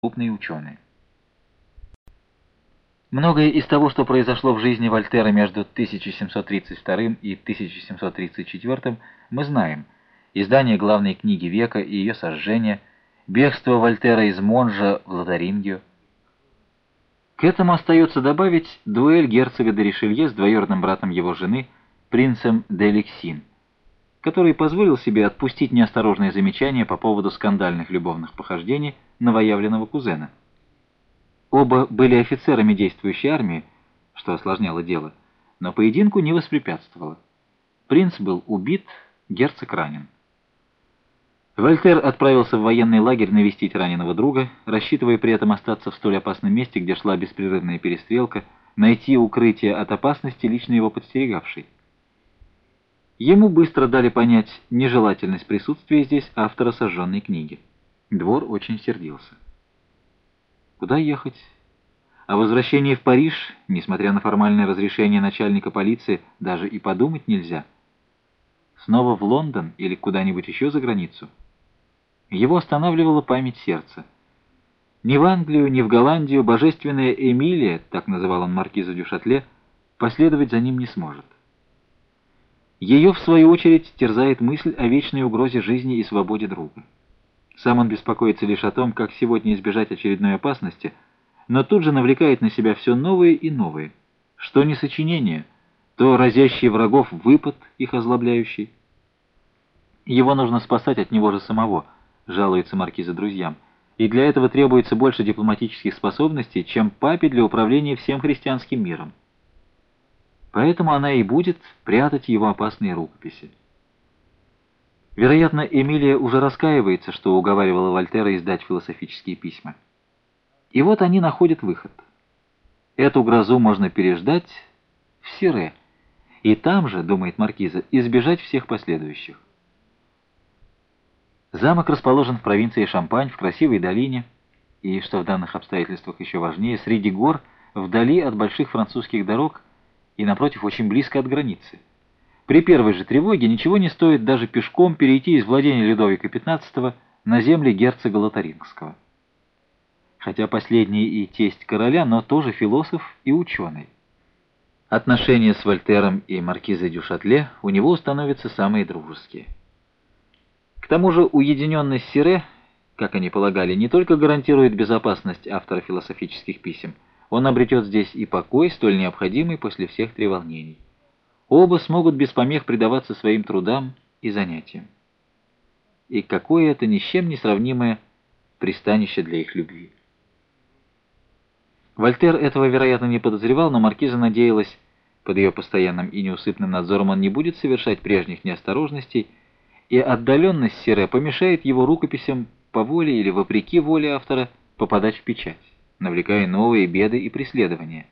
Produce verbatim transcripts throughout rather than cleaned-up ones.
крупные ученые. Многое из того, что произошло в жизни Вольтера между тысяча семьсот тридцать вторым и тысяча семьсот тридцать четвёртым, мы знаем. Издание главной книги века и ее сожжение, бегство Вольтера из Монжа в Лотарингию. К этому остается добавить дуэль герцога де Ришелье с двоюродным братом его жены, принцем де Лексин, который позволил себе отпустить неосторожные замечания по поводу скандальных любовных похождений новоявленного кузена. Оба были офицерами действующей армии, что осложняло дело, но поединку не воспрепятствовало. Принц был убит, герцог ранен. Вольтер отправился в военный лагерь навестить раненого друга, рассчитывая при этом остаться в столь опасном месте, где шла беспрерывная перестрелка, найти укрытие от опасности, лично его подстерегавшей. Ему быстро дали понять нежелательность присутствия здесь автора сожженной книги. Двор очень сердился. Куда ехать? О возвращении в Париж, несмотря на формальное разрешение начальника полиции, даже и подумать нельзя. Снова в Лондон или куда-нибудь еще за границу? Его останавливала память сердца. Ни в Англию, ни в Голландию божественная Эмилия, так называл он маркиза дю Шатле, последовать за ним не сможет. Ее, в свою очередь, терзает мысль о вечной угрозе жизни и свободе друга. Сам он беспокоится лишь о том, как сегодня избежать очередной опасности, но тут же навлекает на себя все новые и новые. Что не сочинение, то разящий врагов выпад, их озлобляющий. Его нужно спасать от него же самого, жалуется маркиза друзьям, и для этого требуется больше дипломатических способностей, чем папе для управления всем христианским миром. Поэтому она и будет прятать его опасные рукописи. Вероятно, Эмилия уже раскаивается, что уговаривала Вольтера издать философические письма. И вот они находят выход. Эту грозу можно переждать в Сире, и там же, думает маркиза, избежать всех последующих. Замок расположен в провинции Шампань, в красивой долине, и, что в данных обстоятельствах еще важнее, среди гор, вдали от больших французских дорог и, напротив, очень близко от границы. При первой же тревоге ничего не стоит даже пешком перейти из владения Людовика пятнадцатого на земли герцога Лотарингского. Хотя последний и тесть короля, но тоже философ и ученый. Отношения с Вольтером и маркизой дю Шатле у него становятся самые дружеские. К тому же уединенность Сире, как они полагали, не только гарантирует безопасность автора философических писем, он обретет здесь и покой, столь необходимый после всех треволнений. Оба смогут без помех предаваться своим трудам и занятиям. И какое это ни с чем не сравнимое пристанище для их любви. Вольтер этого, вероятно, не подозревал, но маркиза надеялась, под ее постоянным и неусыпным надзором он не будет совершать прежних неосторожностей, и отдаленность Сире помешает его рукописям по воле или вопреки воле автора попадать в печать, навлекая новые беды и преследования.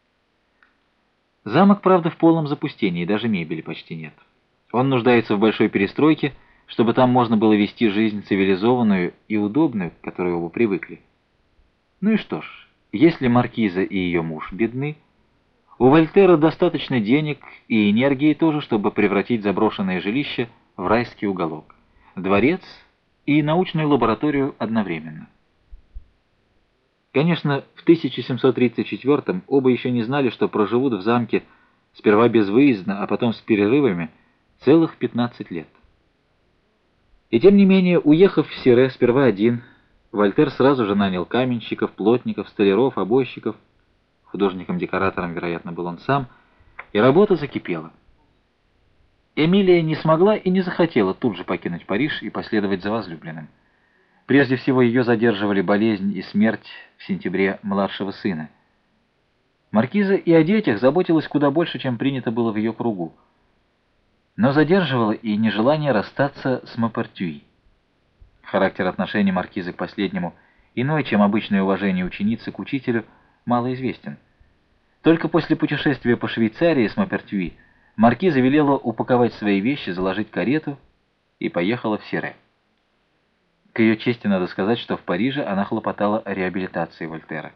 Замок, правда, в полном запустении, даже мебели почти нет. Он нуждается в большой перестройке, чтобы там можно было вести жизнь цивилизованную и удобную, к которой оба привыкли. Ну и что ж, если маркиза и ее муж бедны, у Вольтера достаточно денег и энергии тоже, чтобы превратить заброшенное жилище в райский уголок, дворец и научную лабораторию одновременно. Конечно, в тысяча семьсот тридцать четвёртом оба еще не знали, что проживут в замке сперва безвыездно, а потом с перерывами целых пятнадцать лет. И тем не менее, уехав в Сире сперва один, Вольтер сразу же нанял каменщиков, плотников, столяров, обойщиков. Художником-декоратором, вероятно, был он сам, и работа закипела. Эмилия не смогла и не захотела тут же покинуть Париж и последовать за возлюбленным. Прежде всего ее задерживали болезнь и смерть в сентябре младшего сына. Маркиза и о детях заботилась куда больше, чем принято было в ее кругу. Но задерживала и нежелание расстаться с Мопертюи. Характер отношений маркизы к последнему, иной, чем обычное уважение ученицы к учителю, малоизвестен. Только после путешествия по Швейцарии с Мопертюи маркиза велела упаковать свои вещи, заложить карету и поехала в Сире. К ее чести надо сказать, что в Париже она хлопотала о реабилитации Вольтера.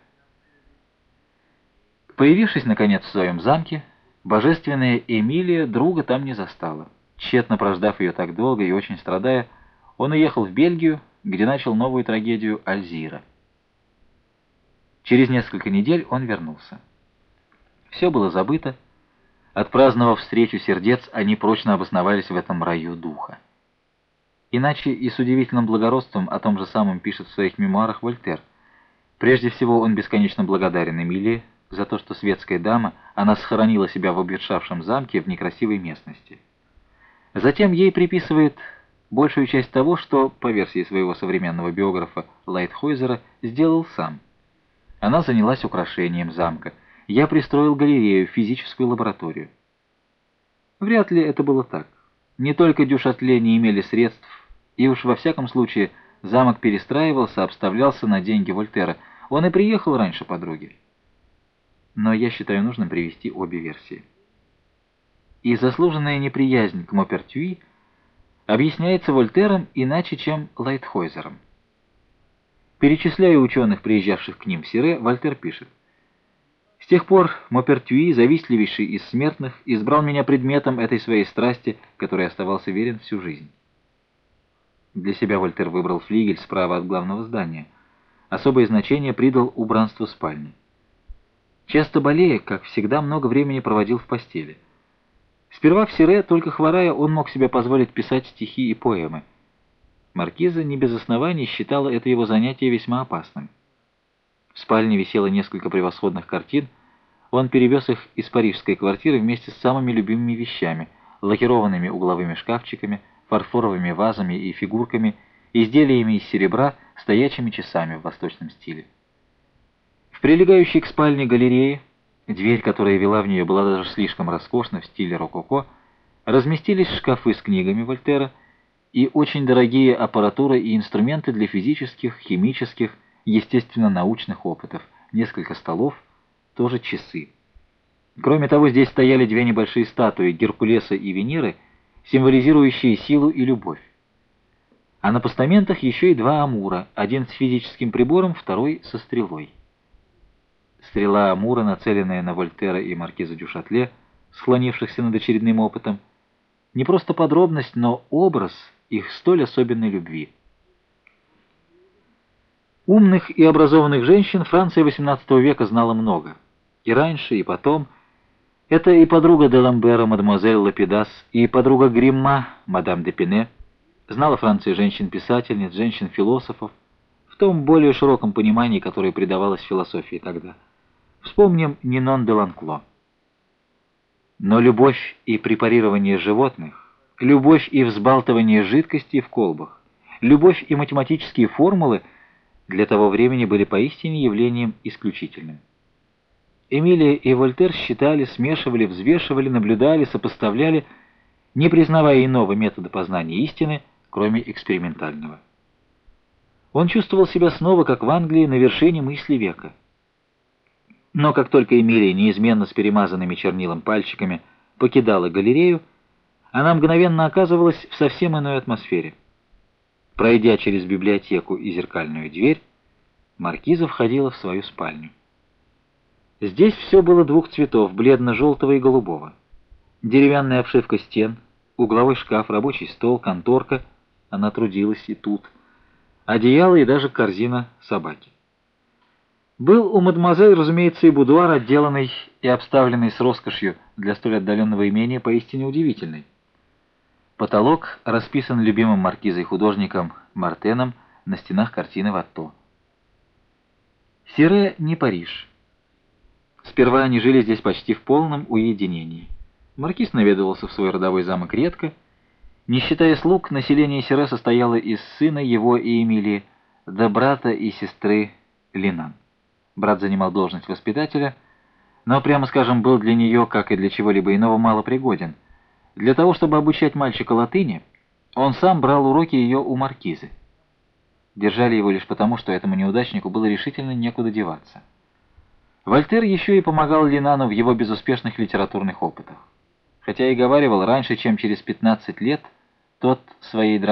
Появившись, наконец, в своем замке, божественная Эмилия друга там не застала. Тщетно прождав ее так долго и очень страдая, он уехал в Бельгию, где начал новую трагедию Альзира. Через несколько недель он вернулся. Все было забыто. Отпраздновав встречу сердец, они прочно обосновались в этом раю духа. Иначе и с удивительным благородством о том же самом пишет в своих мемуарах Вольтер. Прежде всего, он бесконечно благодарен Эмилии за то, что светская дама, она схоронила себя в обветшавшем замке в некрасивой местности. Затем ей приписывает большую часть того, что, по версии своего современного биографа Лайтхойзера, сделал сам. Она занялась украшением замка. Я пристроил галерею, физическую лабораторию. Вряд ли это было так. Не только Дюшатле не имели средств, и уж во всяком случае замок перестраивался, обставлялся на деньги Вольтера. Он и приехал раньше подруги. Но я считаю нужным привести обе версии. И заслуженная неприязнь к Мопертюи объясняется Вольтером иначе, чем Лайтхойзером. Перечисляя ученых, приезжавших к ним в Сире, Вольтер пишет: «С тех пор Мопертюи, завистливейший из смертных, избрал меня предметом этой своей страсти, которой оставался верен всю жизнь». Для себя Вольтер выбрал флигель справа от главного здания. Особое значение придал убранству спальни. Часто болея, как всегда, много времени проводил в постели. Сперва в Сире, только хворая, он мог себе позволить писать стихи и поэмы. Маркиза не без оснований считала это его занятие весьма опасным. В спальне висело несколько превосходных картин. Он перевез их из парижской квартиры вместе с самыми любимыми вещами: лакированными угловыми шкафчиками, фарфоровыми вазами и фигурками, изделиями из серебра, стоячими часами в восточном стиле. В прилегающей к спальне галерее, дверь, которая вела в нее, была даже слишком роскошна в стиле рококо, разместились шкафы с книгами Вольтера и очень дорогие аппаратура и инструменты для физических, химических, естественно-научных опытов, несколько столов, тоже часы. Кроме того, здесь стояли две небольшие статуи Геркулеса и Венеры, символизирующие силу и любовь. А на постаментах еще и два амура, один с физическим прибором, второй со стрелой. Стрела амура, нацеленная на Вольтера и маркиза Дюшатле, склонившихся над очередным опытом, не просто подробность, но образ их столь особенной любви. Умных и образованных женщин Франция восемнадцатого века знала много. И раньше, и потом. Это и подруга де Ламбера, мадемуазель Лапидас, и подруга Гримма, мадам де Пине. Знала Франция женщин-писательниц, женщин-философов, в том более широком понимании, которое придавалось философии тогда. Вспомним Нинон де Ланкло. Но любовь и препарирование животных, любовь и взбалтывание жидкостей в колбах, любовь и математические формулы для того времени были поистине явлением исключительным. Эмилия и Вольтер считали, смешивали, взвешивали, наблюдали, сопоставляли, не признавая иного метода познания истины, кроме экспериментального. Он чувствовал себя снова, как в Англии, на вершине мысли века. Но как только Эмилия, неизменно с перемазанными чернилом пальчиками, покидала галерею, она мгновенно оказывалась в совсем иной атмосфере. Пройдя через библиотеку и зеркальную дверь, маркиза входила в свою спальню. Здесь все было двух цветов, бледно-желтого и голубого. Деревянная обшивка стен, угловой шкаф, рабочий стол, конторка, она трудилась и тут, одеяло и даже корзина собаки. Был у мадемуазель, разумеется, и будуар, отделанный и обставленный с роскошью для столь отдаленного имения, поистине удивительный. Потолок расписан любимым маркизой художником Мартеном, на стенах картины Ватто. Сире не Париж. Сперва они жили здесь почти в полном уединении. Маркиз наведывался в свой родовой замок редко. Не считая слуг, население Сире состояло из сына его и Эмилии, да брата и сестры Линан. Брат занимал должность воспитателя, но, прямо скажем, был для нее, как и для чего-либо иного, малопригоден. Для того, чтобы обучать мальчика латыни, он сам брал уроки ее у маркизы. Держали его лишь потому, что этому неудачнику было решительно некуда деваться. Вольтер еще и помогал Линану в его безуспешных литературных опытах. Хотя и говаривал, раньше, чем через пятнадцать лет, тот своей